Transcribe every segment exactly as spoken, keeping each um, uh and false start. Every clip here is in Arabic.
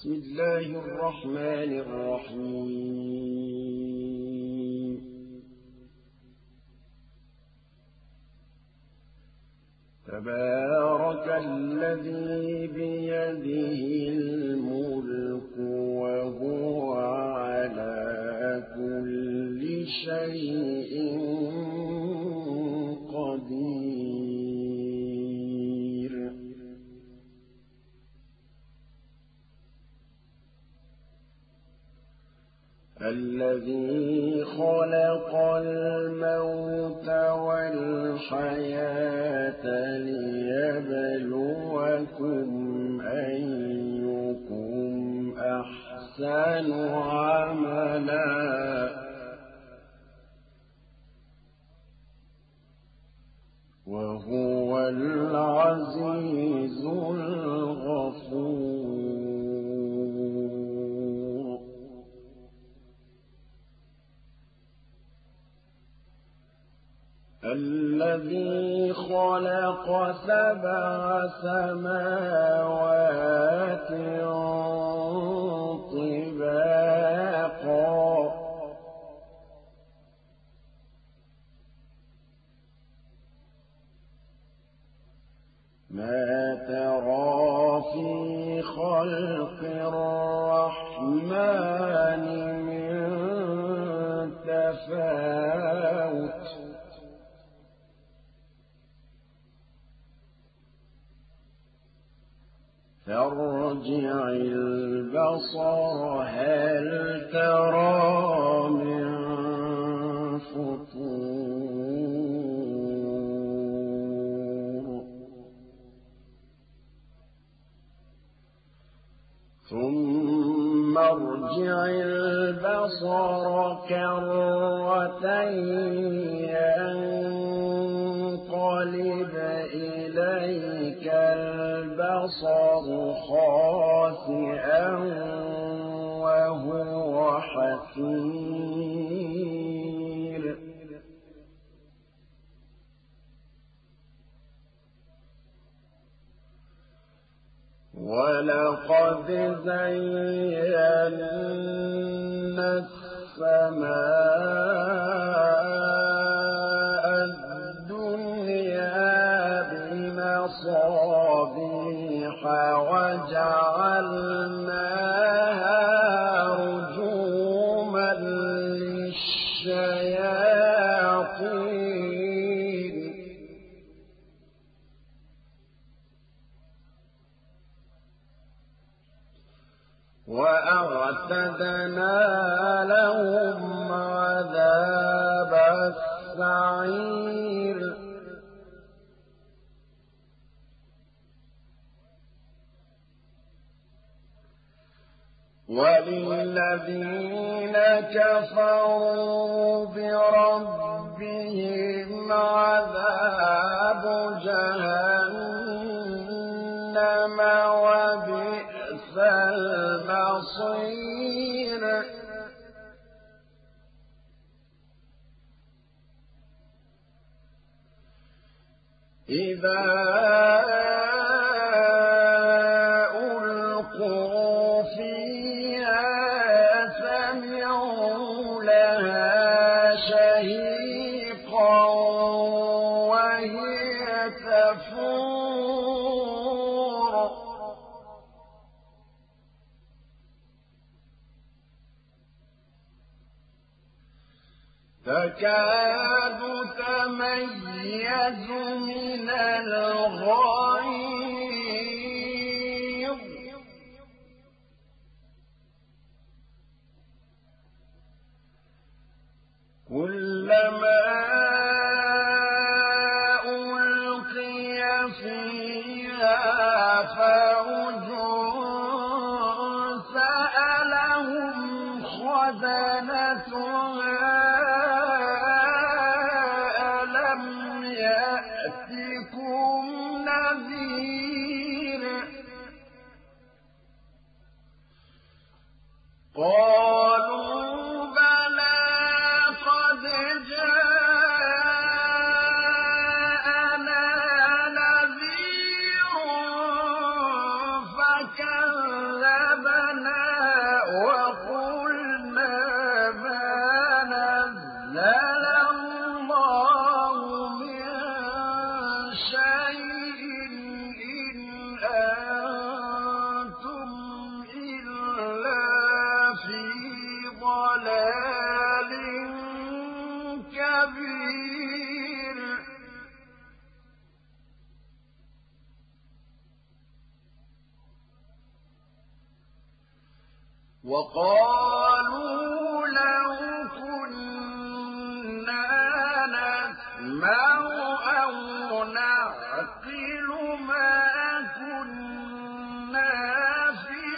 بسم الله الرحمن الرحيم تبارك الذي بيده الملك وهو على كل شيء قدير الذي خلق الموت والحياة ليبلوكم أيكم أحسن عملا وهو العزيز الغفور الذي خلق سبع سماوات طباقا ما ترى في خلق الرحمن من تفاوت فارجع البصر هل ترى من فطور ثم ارجع البصر كرتين ينقلب إليك البصر خاسئا وهو حسير ولقد زينا السماء الدنيا بمصابيح وجعلناها رجوما للشياطين وأعتدنا لهم عذاب السعير وللذين كفروا بربهم عذاب جهنم وبئس المصير إذا ألقوا فيها سمعوا لها شهيقا وهي تفور تكاد تميز من الغيظ كلما ألقي فيها فوج سألهم خزنتها يأتكم نذير قالوا بلى قد جاءنا نذير فكذبنا وقالوا لو كنا نسمع أو نعقل ما كنا في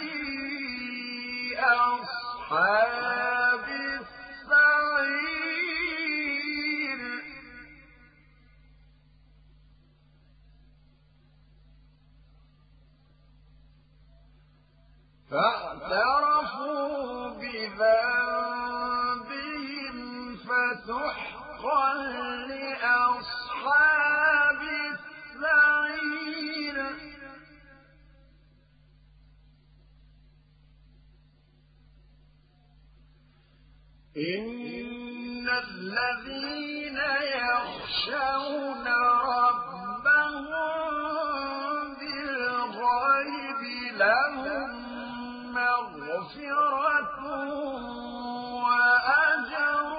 أصحاب السعير فاعترفوا بذنبهم فسحقا لأصحاب السعير إن الذين يخشون ربهم بالغيب لهم مغفرة وأجر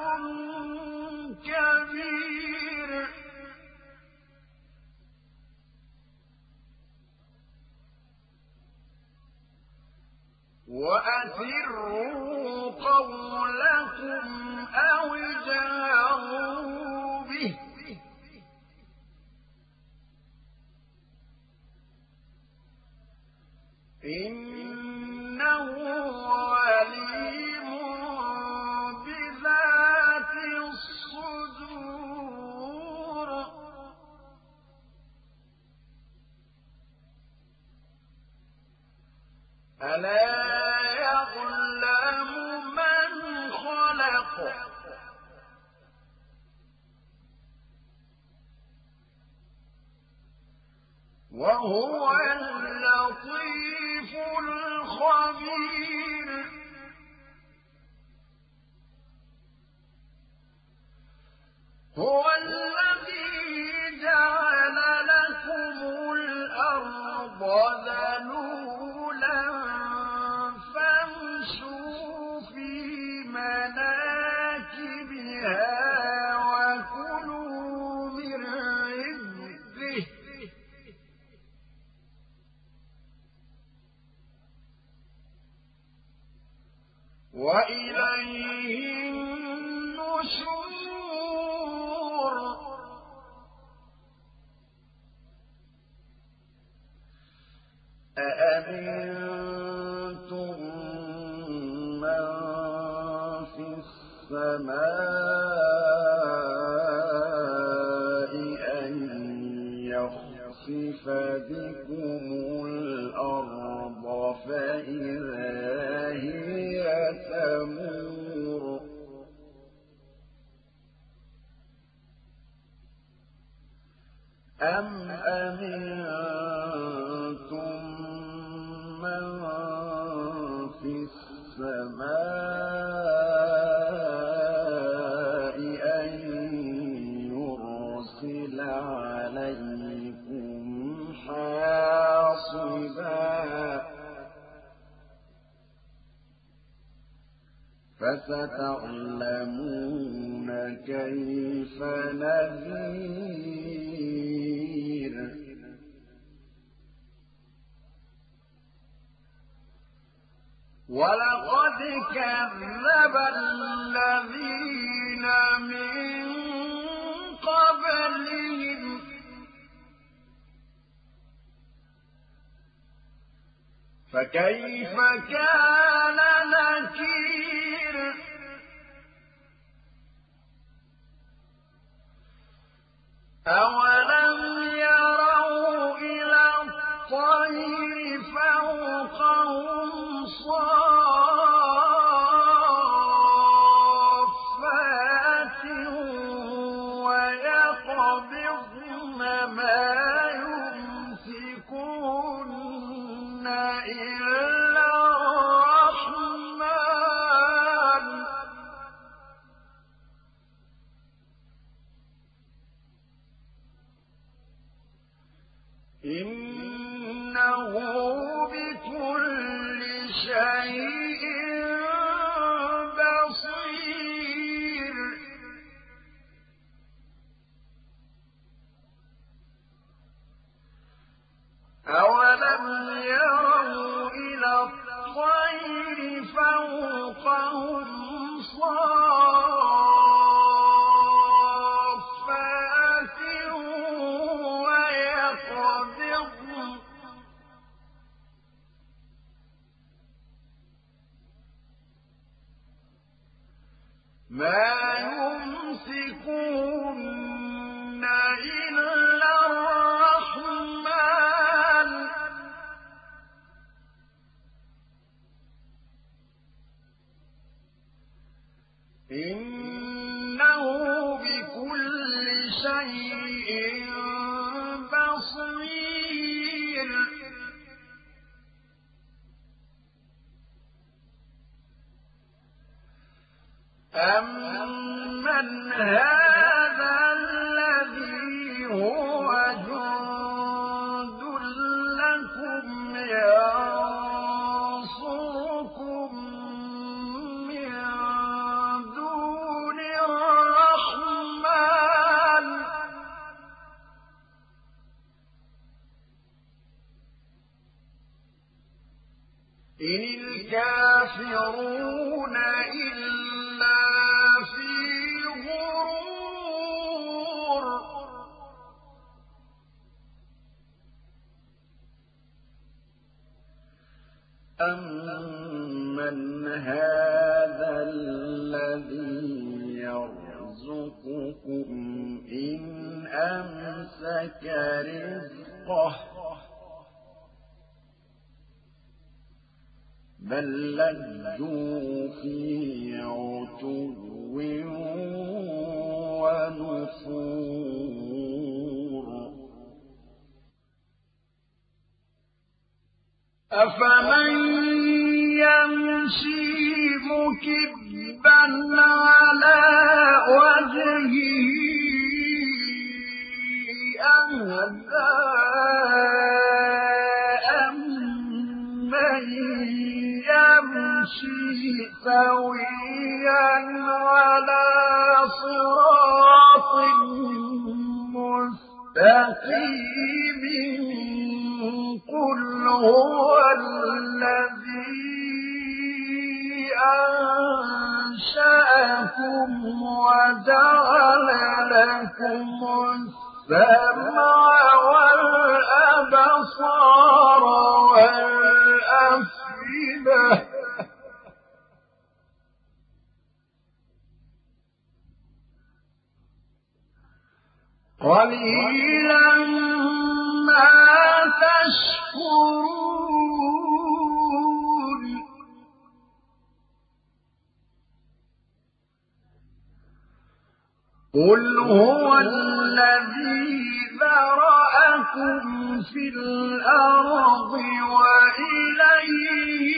كبير وأسروا قولكم أو اجهروا به إنه عليم بذات الصدور ألا يعلم من خلق وهو اللطيف الخبير هو الذي جعل لكم الأرض ذلولا فامشوا في مناكبها وكلوا من رزقه وإليه النشور أأمنتم من في السماء أن يخسف بكم الأرض فإذا هي تمور أم أمنتم من في السماء أن يرسل عليكم حاصبا فستعلمون كيف نذير ولقد كذب الذين من قبلهم فكيف كان نكير أولم يروا إلى الطير فوقهم صافات ويقبضن ما يمسكون إلا الرحمن إنه بكل شيء بصير أولم يروا إلى الطير فوقهم ما يمسكون إلا الرحمن إنه بكل شيء بصير أمن هذا الذي هو جند لكم ينصركم من دون الرحمن إن الكافرون إلا في غرور أمن هذا الذي يرزقكم إن أمسك رزقه بل لجوا في عتو ونفور أفمن يمشي مكبا على وجهه أهدى أمن يمشي سويا على صراط مستقيم قل هو الذي أنشأكم وجعل لكم السمع والأبصار والأفئدة قليلا ما تشكرون قل هو الذي ذرأكم في الأرض وإليه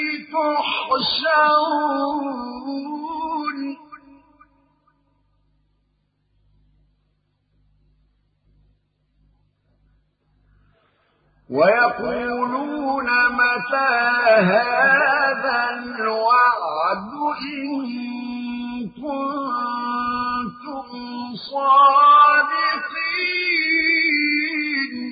تحشرون ويقولون متى هذا الوعد إن كنتم صادقين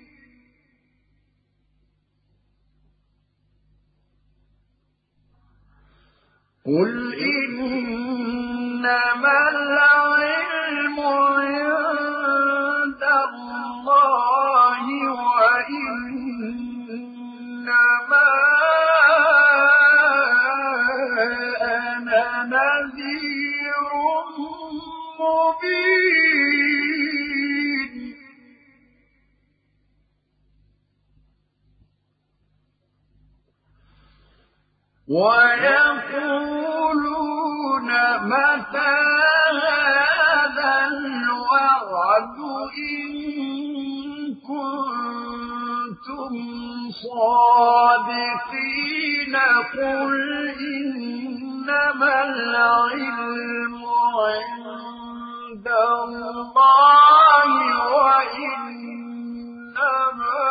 قل إنما العلم عند الله وإنما أنا نذير مبين ويقولون متى هذا الوعد إن كنتم صادقين قل إنما العلم عند الله وإنما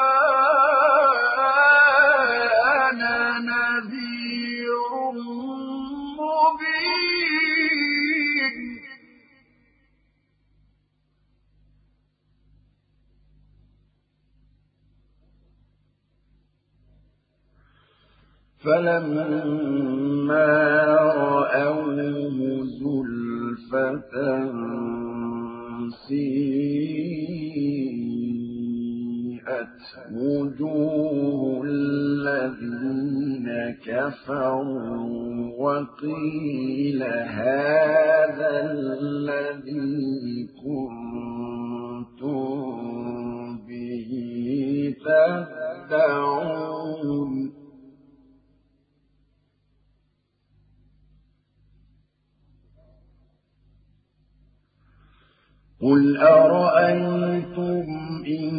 أنا نذير مبين فلما رأوه زلفة سيئت وجوه الذين كفروا وقيل هذا الذي كنتم به تدعون قل أرأيتم إن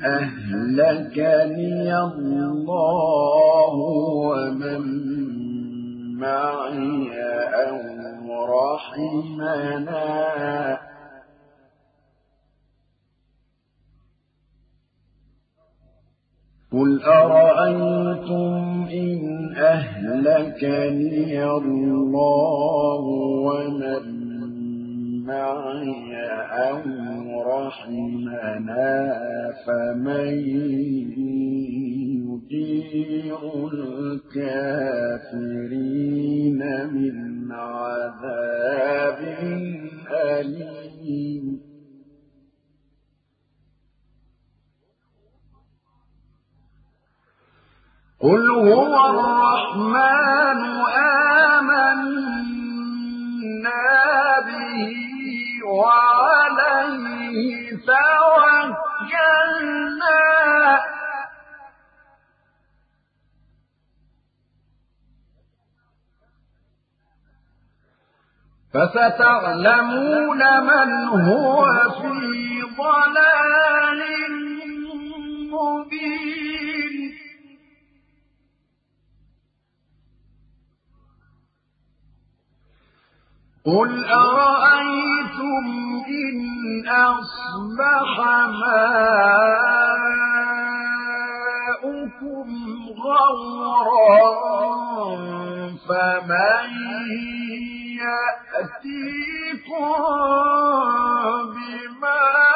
أهلكني الله ومن معي أو رحمنا قل أرأيتم إن أهلكني الله ومن معي أو رحمنا فمن يجير الكافرين من عذاب أليم قل هو الرحمن آمنا به وعليه توكلنا فستعلمون من هو في ضلال مبين قل أرأيتم إن أصبح ماؤكم غورا فمن يأتيكم بماء